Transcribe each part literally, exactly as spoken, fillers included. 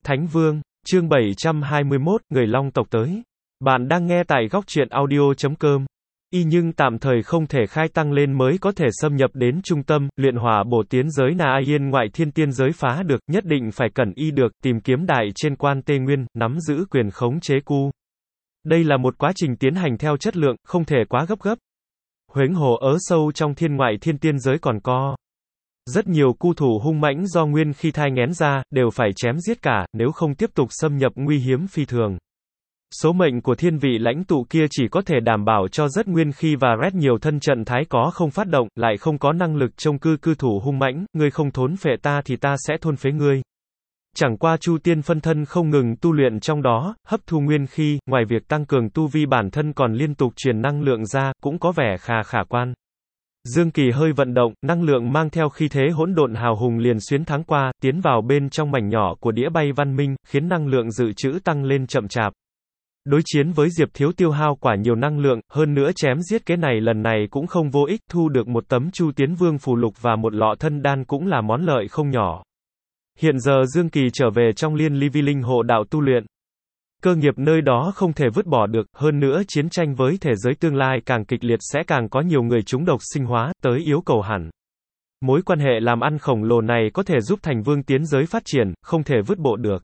Thánh Vương, chương bảy trăm hai mươi mốt, người Long tộc tới. Bạn đang nghe tại góc truyện audio chấm com. Y nhưng tạm thời không thể khai tăng lên mới có thể xâm nhập đến trung tâm, luyện hỏa bổ tiến giới Na Yên ngoại thiên tiên giới phá được, nhất định phải cần y được, tìm kiếm đại trên quan Tê Nguyên, nắm giữ quyền khống chế cu. Đây là một quá trình tiến hành theo chất lượng, không thể quá gấp gấp. Huống hồ ớ sâu trong thiên ngoại thiên tiên giới còn có rất nhiều cu thủ hung mãnh do nguyên khi thai nghén ra, đều phải chém giết cả, nếu không tiếp tục xâm nhập nguy hiếm phi thường. Số mệnh của thiên vị lãnh tụ kia chỉ có thể đảm bảo cho rất nguyên khi và rét nhiều thân trận thái có không phát động, lại không có năng lực trông cư cư thủ hung mãnh, ngươi không thốn phệ ta thì ta sẽ thôn phế ngươi. Chẳng qua Chu Tiên phân thân không ngừng tu luyện trong đó, hấp thu nguyên khí, ngoài việc tăng cường tu vi bản thân còn liên tục truyền năng lượng ra, cũng có vẻ khá khả quan. Dương Kỳ hơi vận động, năng lượng mang theo khí thế hỗn độn hào hùng liền xuyến thắng qua, tiến vào bên trong mảnh nhỏ của đĩa bay văn minh, khiến năng lượng dự trữ tăng lên chậm chạp. Đối chiến với Diệp Thiếu tiêu hao quả nhiều năng lượng, hơn nữa chém giết cái này lần này cũng không vô ích, thu được một tấm Chu Tiến Vương phù lục và một lọ thân đan cũng là món lợi không nhỏ. Hiện giờ Dương Kỳ trở về trong Liên Ly Vi Linh hộ đạo tu luyện. Cơ nghiệp nơi đó không thể vứt bỏ được, hơn nữa chiến tranh với thế giới tương lai càng kịch liệt sẽ càng có nhiều người trúng độc sinh hóa, tới yếu cầu hẳn. Mối quan hệ làm ăn khổng lồ này có thể giúp thành vương tiến giới phát triển, không thể vứt bộ được.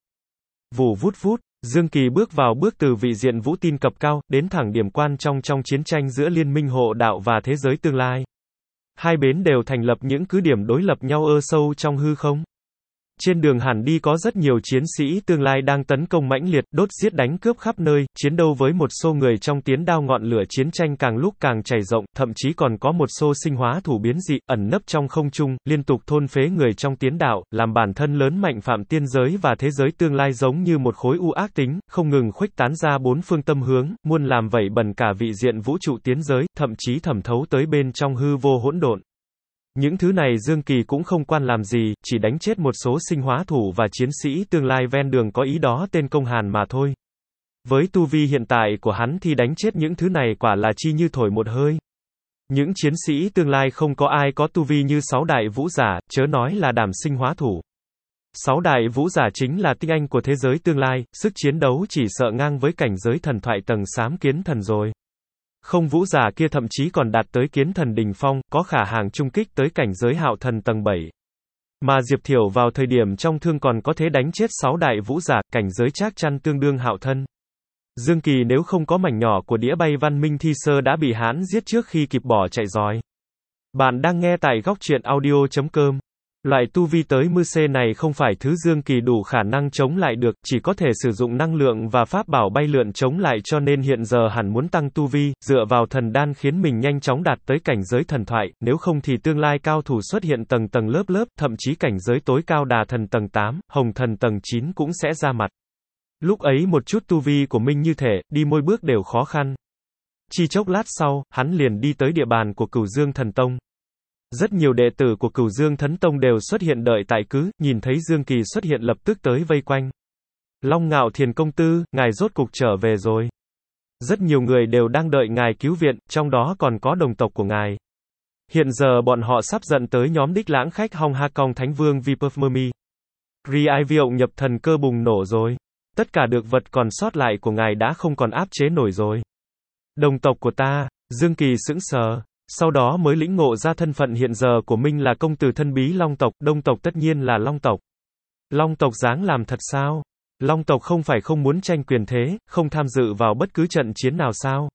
Vù vút vút, Dương Kỳ bước vào bước từ vị diện vũ tin cập cao, đến thẳng điểm quan trong trong chiến tranh giữa liên minh hộ đạo và thế giới tương lai. Hai bên đều thành lập những cứ điểm đối lập nhau ơ sâu trong hư không. Trên đường hẳn đi có rất nhiều chiến sĩ tương lai đang tấn công mãnh liệt, đốt giết đánh cướp khắp nơi, chiến đấu với một số người trong tiến đao ngọn lửa chiến tranh càng lúc càng chảy rộng, thậm chí còn có một số sinh hóa thủ biến dị, ẩn nấp trong không trung, liên tục thôn phế người trong tiến đạo, làm bản thân lớn mạnh phạm tiên giới và thế giới tương lai giống như một khối u ác tính, không ngừng khuếch tán ra bốn phương tâm hướng, muôn làm vẩy bẩn cả vị diện vũ trụ tiến giới, thậm chí thẩm thấu tới bên trong hư vô hỗn độn. Những thứ này Dương Kỳ cũng không quan làm gì, chỉ đánh chết một số sinh hóa thủ và chiến sĩ tương lai ven đường có ý đó tên Công Hàn mà thôi. Với tu vi hiện tại của hắn thì đánh chết những thứ này quả là chi như thổi một hơi. Những chiến sĩ tương lai không có ai có tu vi như sáu đại vũ giả, chớ nói là đảm sinh hóa thủ. Sáu đại vũ giả chính là tinh anh của thế giới tương lai, sức chiến đấu chỉ sợ ngang với cảnh giới thần thoại tầng xám kiến thần rồi. Không vũ giả kia thậm chí còn đạt tới kiến thần đỉnh phong, có khả hàng trung kích tới cảnh giới hạo thần tầng bảy. Mà Diệp Thiểu vào thời điểm trong thương còn có thể đánh chết sáu đại vũ giả, cảnh giới chắc chắn tương đương hạo thân. Dương Kỳ nếu không có mảnh nhỏ của đĩa bay văn minh thi sơ đã bị hãn giết trước khi kịp bỏ chạy rồi. Bạn đang nghe tại góc truyện audio chấm com. Loại tu vi tới mư xê này không phải thứ Dương Kỳ đủ khả năng chống lại được, chỉ có thể sử dụng năng lượng và pháp bảo bay lượn chống lại cho nên hiện giờ hẳn muốn tăng tu vi, dựa vào thần đan khiến mình nhanh chóng đạt tới cảnh giới thần thoại, nếu không thì tương lai cao thủ xuất hiện tầng tầng lớp lớp, thậm chí cảnh giới tối cao đà thần tầng tám, hồng thần tầng chín cũng sẽ ra mặt. Lúc ấy một chút tu vi của mình như thể, đi môi bước đều khó khăn. Chỉ chốc lát sau, hắn liền đi tới địa bàn của Cửu Dương Thần Tông. Rất nhiều đệ tử của Cửu Dương Thần Tông đều xuất hiện đợi tại cứ, nhìn thấy Dương Kỳ xuất hiện lập tức tới vây quanh. Long Ngạo Thiền công tử, ngài rốt cục trở về rồi. Rất nhiều người đều đang đợi ngài cứu viện, trong đó còn có đồng tộc của ngài. Hiện giờ bọn họ sắp dẫn tới nhóm đích lãng khách Hong Ha Kong Thánh Vương Viperfmermi. Riaiviộng nhập thần cơ bùng nổ rồi. Tất cả được vật còn sót lại của ngài đã không còn áp chế nổi rồi. Đồng tộc của ta, Dương Kỳ sững sờ. Sau đó mới lĩnh ngộ ra thân phận hiện giờ của mình là công tử thân bí Long tộc, Đông tộc tất nhiên là Long tộc. Long tộc dáng làm thật sao? Long tộc không phải không muốn tranh quyền thế, không tham dự vào bất cứ trận chiến nào sao?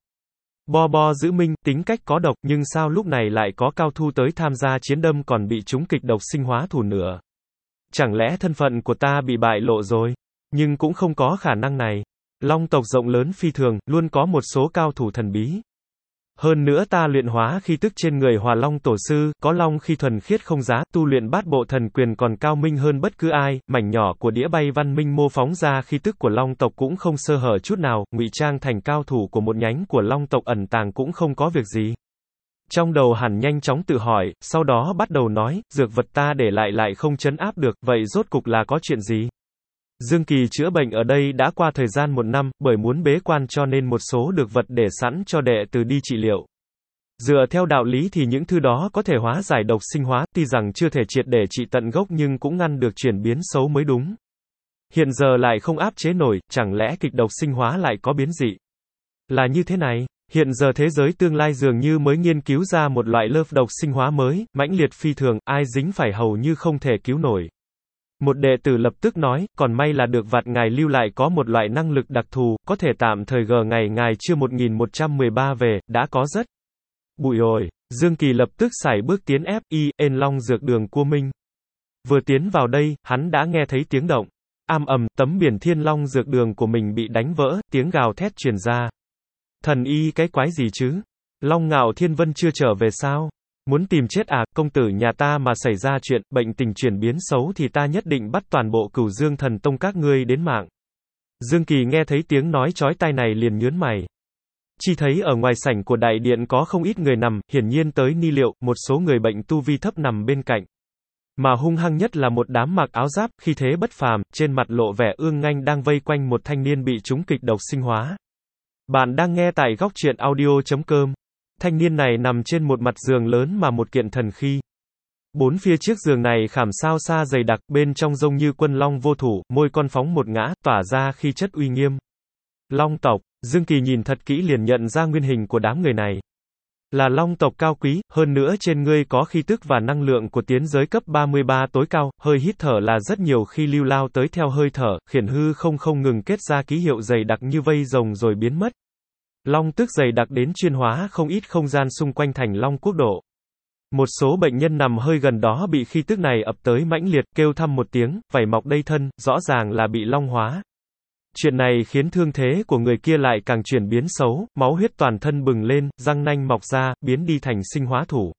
Bo Bo giữ minh, tính cách có độc, nhưng sao lúc này lại có cao thủ tới tham gia chiến đâm còn bị trúng kịch độc sinh hóa thủ nữa? Chẳng lẽ thân phận của ta bị bại lộ rồi? Nhưng cũng không có khả năng này. Long tộc rộng lớn phi thường, luôn có một số cao thủ thần bí. Hơn nữa ta luyện hóa khí tức trên người Hỏa Long tổ sư, có long khi thuần khiết không giá, tu luyện bát bộ thần quyền còn cao minh hơn bất cứ ai, mảnh nhỏ của đĩa bay văn minh mô phóng ra khí tức của Long tộc cũng không sơ hở chút nào, ngụy trang thành cao thủ của một nhánh của Long tộc ẩn tàng cũng không có việc gì. Trong đầu hẳn nhanh chóng tự hỏi, sau đó bắt đầu nói, dược vật ta để lại lại không trấn áp được, vậy rốt cục là có chuyện gì? Dương Kỳ chữa bệnh ở đây đã qua thời gian một năm, bởi muốn bế quan cho nên một số được vật để sẵn cho đệ tử đi trị liệu. Dựa theo đạo lý thì những thứ đó có thể hóa giải độc sinh hóa, tuy rằng chưa thể triệt để trị tận gốc nhưng cũng ngăn được chuyển biến xấu mới đúng. Hiện giờ lại không áp chế nổi, chẳng lẽ kịch độc sinh hóa lại có biến dị? Là như thế này, hiện giờ thế giới tương lai dường như mới nghiên cứu ra một loại lớp độc sinh hóa mới, mãnh liệt phi thường, ai dính phải hầu như không thể cứu nổi. Một đệ tử lập tức nói, còn may là được vạt ngài lưu lại có một loại năng lực đặc thù, có thể tạm thời gờ ngày ngài chưa một nghìn một trăm mười ba về, đã có rất. Bụi ồi, Dương Kỳ lập tức sải bước tiến ép y, ên long dược đường cua minh. Vừa tiến vào đây, hắn đã nghe thấy tiếng động. Am ầm, tấm biển thiên long dược đường của mình bị đánh vỡ, tiếng gào thét truyền ra. Thần y cái quái gì chứ? Long Ngạo Thiên Vân chưa trở về sao? Muốn tìm chết à, công tử nhà ta mà xảy ra chuyện, bệnh tình chuyển biến xấu thì ta nhất định bắt toàn bộ Cửu Dương Thần Tông các ngươi đến mạng. Dương Kỳ nghe thấy tiếng nói chói tai này liền nhướng mày. Chỉ thấy ở ngoài sảnh của đại điện có không ít người nằm, hiển nhiên tới ni liệu, một số người bệnh tu vi thấp nằm bên cạnh. Mà hung hăng nhất là một đám mặc áo giáp, khi thế bất phàm, trên mặt lộ vẻ ương nghênh đang vây quanh một thanh niên bị trúng kịch độc sinh hóa. Bạn đang nghe tại góc truyện audio chấm com. Thanh niên này nằm trên một mặt giường lớn mà một kiện thần khí. Bốn phía chiếc giường này khảm sao xa dày đặc, bên trong giống như quân long vô thủ, môi con phóng một ngã, tỏa ra khí chất uy nghiêm. Long tộc, Dương Kỳ nhìn thật kỹ liền nhận ra nguyên hình của đám người này. Là long tộc cao quý, hơn nữa trên ngươi có khí tức và năng lượng của tiến giới cấp ba mươi ba tối cao, hơi hít thở là rất nhiều khi lưu lao tới theo hơi thở, khiển hư không không ngừng kết ra ký hiệu dày đặc như vây rồng rồi biến mất. Long tức dày đặc đến chuyên hóa không ít không gian xung quanh thành long quốc độ. Một số bệnh nhân nằm hơi gần đó bị khí tức này ập tới mãnh liệt, kêu thăm một tiếng, vảy mọc đầy thân, rõ ràng là bị long hóa. Chuyện này khiến thương thế của người kia lại càng chuyển biến xấu, máu huyết toàn thân bừng lên, răng nanh mọc ra, biến đi thành sinh hóa thủ.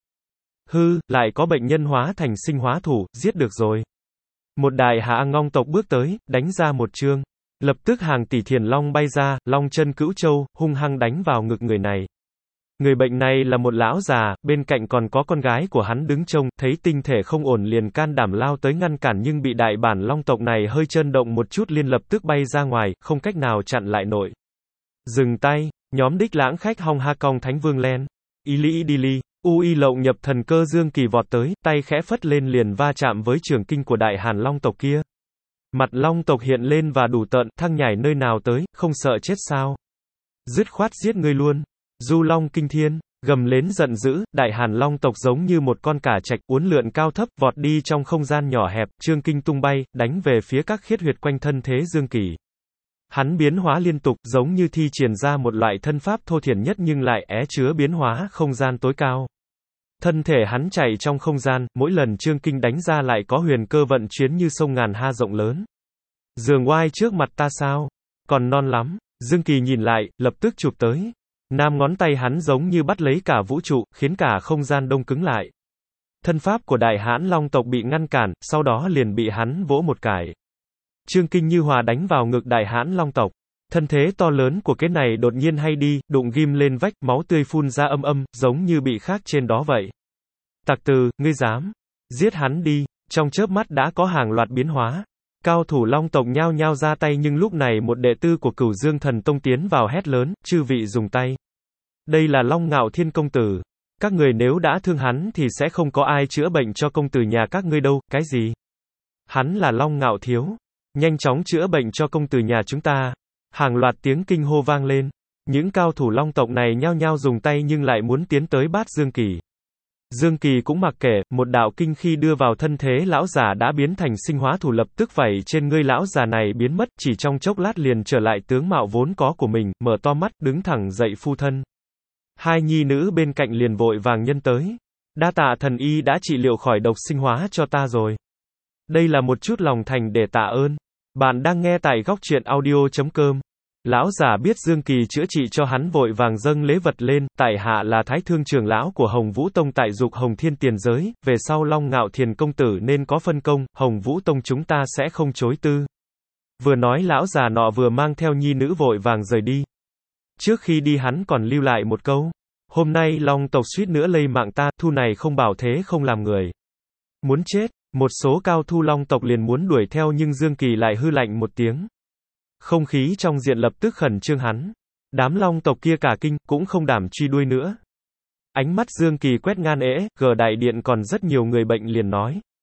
Hư, lại có bệnh nhân hóa thành sinh hóa thủ, giết được rồi. Một đại hạ ngong tộc bước tới, đánh ra một chương. Lập tức hàng tỷ thiền long bay ra, long chân cửu châu, hung hăng đánh vào ngực người này. Người bệnh này là một lão già, bên cạnh còn có con gái của hắn đứng trông, thấy tinh thể không ổn liền can đảm lao tới ngăn cản nhưng bị đại bản long tộc này hơi chơn động một chút liền lập tức bay ra ngoài, không cách nào chặn lại nổi. Dừng tay, nhóm đích lãng khách Hong Ha Kong Thánh Vương Len. Y Lý Đi Ly, U Y lộng nhập thần cơ Dương Kỳ vọt tới, tay khẽ phất lên liền va chạm với trường kinh của đại hàn long tộc kia. Mặt long tộc hiện lên và đủ tợn, thăng nhảy nơi nào tới, không sợ chết sao? Dứt khoát giết ngươi luôn. Du long kinh thiên, gầm lên giận dữ, đại hàn long tộc giống như một con cả trạch uốn lượn cao thấp vọt đi trong không gian nhỏ hẹp, trương kinh tung bay, đánh về phía các khiết huyệt quanh thân thế Dương Kỳ. Hắn biến hóa liên tục, giống như thi triển ra một loại thân pháp thô thiển nhất nhưng lại é chứa biến hóa không gian tối cao. Thân thể hắn chạy trong không gian, mỗi lần trương kinh đánh ra lại có huyền cơ vận chuyển như sông ngàn ha rộng lớn. Giường oai trước mặt ta sao? Còn non lắm. Dương Kỳ nhìn lại, lập tức chụp tới. Nam ngón tay hắn giống như bắt lấy cả vũ trụ, khiến cả không gian đông cứng lại. Thân pháp của đại hãn long tộc bị ngăn cản, sau đó liền bị hắn vỗ một cái. Trương kinh như hòa đánh vào ngực đại hãn long tộc. Thân thế to lớn của cái này đột nhiên hay đi, đụng ghim lên vách, máu tươi phun ra âm âm, giống như bị khác trên đó vậy. Tặc từ, ngươi dám giết hắn đi. Trong chớp mắt đã có hàng loạt biến hóa. Cao thủ long tộc nhao nhao ra tay nhưng lúc này một đệ tử của Cửu Dương Thần Tông tiến vào hét lớn, chư vị dùng tay. Đây là Long Ngạo Thiên công tử. Các người nếu đã thương hắn thì sẽ không có ai chữa bệnh cho công tử nhà các ngươi đâu, cái gì? Hắn là Long Ngạo Thiếu. Nhanh chóng chữa bệnh cho công tử nhà chúng ta. Hàng loạt tiếng kinh hô vang lên. Những cao thủ long tộc này nhao nhao dùng tay nhưng lại muốn tiến tới bát Dương Kỳ. Dương Kỳ cũng mặc kệ, một đạo kinh khi đưa vào thân thế lão già đã biến thành sinh hóa thủ lập tức vảy trên ngươi lão già này biến mất, chỉ trong chốc lát liền trở lại tướng mạo vốn có của mình, mở to mắt, đứng thẳng dậy phu thân. Hai nhi nữ bên cạnh liền vội vàng nhân tới. Đa tạ thần y đã trị liệu khỏi độc sinh hóa cho ta rồi. Đây là một chút lòng thành để tạ ơn. Bạn đang nghe tại góc truyện audio chấm com. Lão già biết Dương Kỳ chữa trị cho hắn vội vàng dâng lễ vật lên, tại hạ là Thái Thương trưởng lão của Hồng Vũ Tông tại Dục Hồng Thiên tiền giới, về sau Long Ngạo Thiền công tử nên có phân công, Hồng Vũ Tông chúng ta sẽ không chối tư. Vừa nói lão già nọ vừa mang theo nhi nữ vội vàng rời đi. Trước khi đi hắn còn lưu lại một câu, hôm nay Long tộc suýt nữa lây mạng ta, thu này không bảo thế không làm người. Muốn chết, một số cao thu Long tộc liền muốn đuổi theo nhưng Dương Kỳ lại hư lạnh một tiếng. Không khí trong diện lập tức khẩn trương hắn. Đám long tộc kia cả kinh, cũng không đảm truy đuôi nữa. Ánh mắt Dương Kỳ quét ngang ễ, gờ đại điện còn rất nhiều người bệnh liền nói.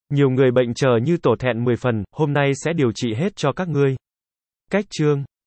Nhiều người bệnh chờ như tổ thẹn mười phần, hôm nay sẽ điều trị hết cho các ngươi. Cách chương